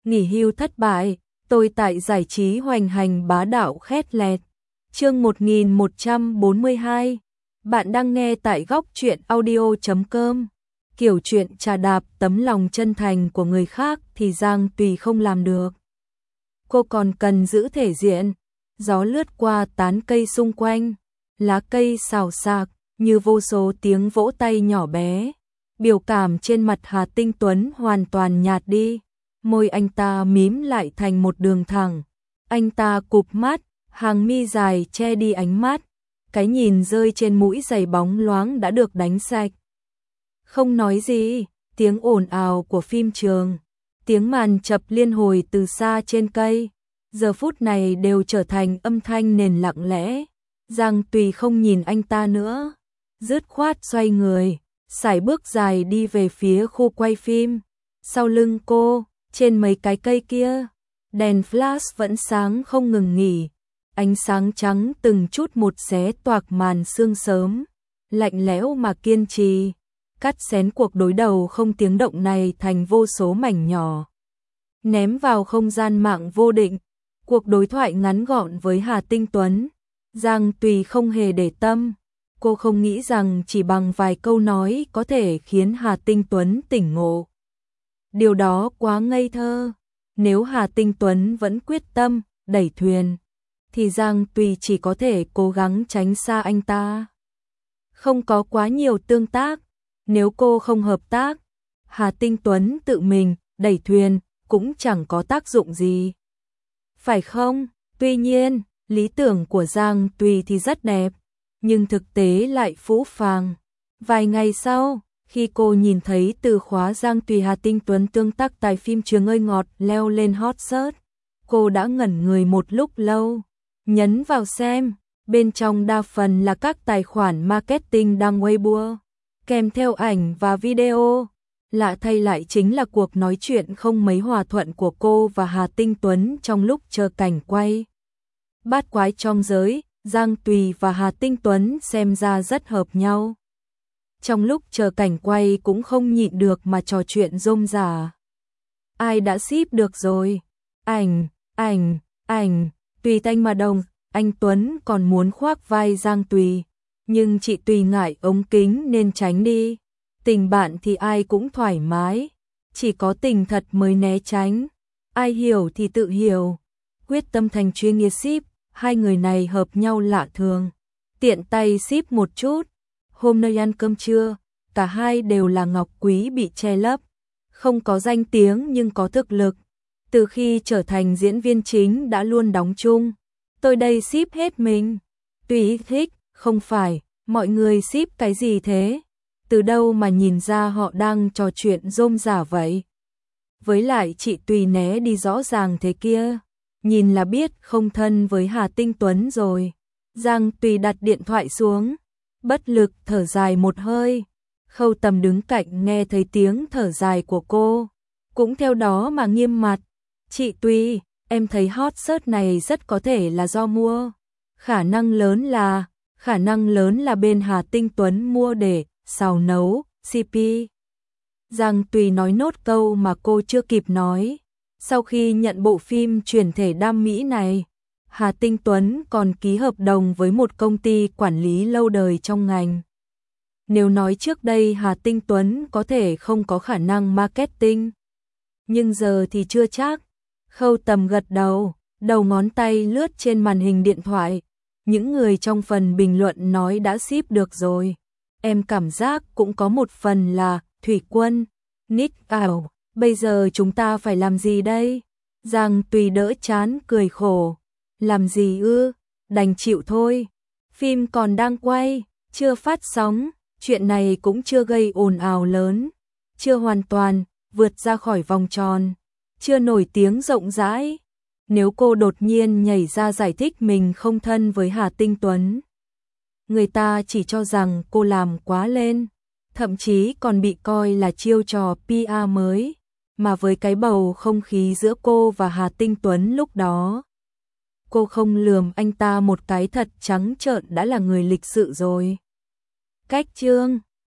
nghỉ hưu thất bại, tôi tại giải trí hoành hành bá đạo khét lẹt. Chương 1142. Bạn đang nghe tại góc truyện audio.com. Kiểu chuyện trà đạp tấm lòng chân thành của người khác thì Giang Tùy không làm được. Cô còn cần giữ thể diện. Gió lướt qua tán cây xung quanh, lá cây xào xạc như vô số tiếng vỗ tay nhỏ bé. Biểu cảm trên mặt Hà Tinh Tuấn hoàn toàn nhạt đi, môi anh ta mím lại thành một đường thẳng. Anh ta cụp mắt, hàng mi dài che đi ánh mắt, cái nhìn rơi trên mũi giày bóng loáng đã được đánh sạch. Không nói gì, tiếng ồn ào của phim trường, tiếng màn chập liên hồi từ xa trên cây, giờ phút này đều trở thành âm thanh nền lặng lẽ. Giang Tùy không nhìn anh ta nữa, dứt khoát xoay người, sải bước dài đi về phía khu quay phim. Sau lưng cô, trên mấy cái cây kia, đèn flash vẫn sáng không ngừng nghỉ, ánh sáng trắng từng chút một xé toạc màn sương sớm, lạnh lẽo mà kiên trì, cắt xén cuộc đối đầu không tiếng động này thành vô số mảnh nhỏ, ném vào không gian mạng vô định. Cuộc đối thoại ngắn gọn với Hà Tinh Tuấn, Giang Tùy không hề để tâm. Cô không nghĩ rằng chỉ bằng vài câu nói có thể khiến Hà Tinh Tuấn tỉnh ngộ. Điều đó quá ngây thơ. Nếu Hà Tinh Tuấn vẫn quyết tâm đẩy thuyền, thì Giang Tùy chỉ có thể cố gắng tránh xa anh ta. Không có quá nhiều tương tác. Nếu cô không hợp tác, Hà Tinh Tuấn tự mình đẩy thuyền cũng chẳng có tác dụng gì. Phải không? Tuy nhiên, lý tưởng của Giang Tùy thì rất đẹp, nhưng thực tế lại phũ phàng. Vài ngày sau, khi cô nhìn thấy từ khóa Giang Tùy Hà Tinh Tuấn tương tác tại phim Trường Ơi Ngọt leo lên hot search, cô đã ngẩn người một lúc lâu. Nhấn vào xem, bên trong đa phần là các tài khoản marketing đăng Weibo, kèm theo ảnh và video. Lạ thay lại chính là cuộc nói chuyện không mấy hòa thuận của cô và Hà Tinh Tuấn trong lúc chờ cảnh quay. Bát quái trong giới, Giang Tùy và Hà Tinh Tuấn xem ra rất hợp nhau. Trong lúc chờ cảnh quay cũng không nhịn được mà trò chuyện rôm rả. Ai đã ship được rồi? Ảnh, tùy tanh mà đồng. Anh Tuấn còn muốn khoác vai Giang Tùy, nhưng chị Tùy ngại ống kính nên tránh đi. Tình bạn thì ai cũng thoải mái, chỉ có tình thật mới né tránh. Ai hiểu thì tự hiểu. Quyết tâm thành chuyên nghiệp ship, hai người này hợp nhau lạ thường. Tiện tay ship một chút. Hôm nay ăn cơm trưa, cả hai đều là ngọc quý bị che lấp, không có danh tiếng nhưng có thực lực. Từ khi trở thành diễn viên chính đã luôn đóng chung. Tôi đây ship hết mình. Tùy thích, không phải, mọi người ship cái gì thế? Từ đâu mà nhìn ra họ đang trò chuyện rôm rả vậy? Với lại chị Tùy né đi rõ ràng thế kia, nhìn là biết không thân với Hà Tinh Tuấn rồi. Giang Tùy đặt điện thoại xuống, bất lực thở dài một hơi. Khâu Tầm đứng cạnh nghe thấy tiếng thở dài của cô, cũng theo đó mà nghiêm mặt. Chị Tùy, em thấy hot search này rất có thể là do mua. Khả năng lớn là bên Hà Tinh Tuấn mua để xào nấu CP. Giang Tùy nói nốt câu mà cô chưa kịp nói. Sau khi nhận bộ phim chuyển thể đam mỹ này, Hà Tinh Tuấn còn ký hợp đồng với một công ty quản lý lâu đời trong ngành. Nếu nói trước đây Hà Tinh Tuấn có thể không có khả năng marketing, nhưng giờ thì chưa chắc. Khâu Tầm gật đầu, đầu ngón tay lướt trên màn hình điện thoại. Những người trong phần bình luận nói đã ship được rồi. Em cảm giác cũng có một phần là Thủy Quân, Nick ảo. Bây giờ chúng ta phải làm gì đây? Giang Tùy đỡ chán cười khổ. Làm gì ư? Đành chịu thôi. Phim còn đang quay, chưa phát sóng, chuyện này cũng chưa gây ồn ào lớn, chưa hoàn toàn vượt ra khỏi vòng tròn, chưa nổi tiếng rộng rãi. Nếu cô đột nhiên nhảy ra giải thích mình không thân với Hà Tinh Tuấn, người ta chỉ cho rằng cô làm quá lên, thậm chí còn bị coi là chiêu trò PR mới. Mà với cái bầu không khí giữa cô và Hà Tinh Tuấn lúc đó, cô không lườm anh ta một cái thật trắng trợn đã là người lịch sự rồi. Cách chương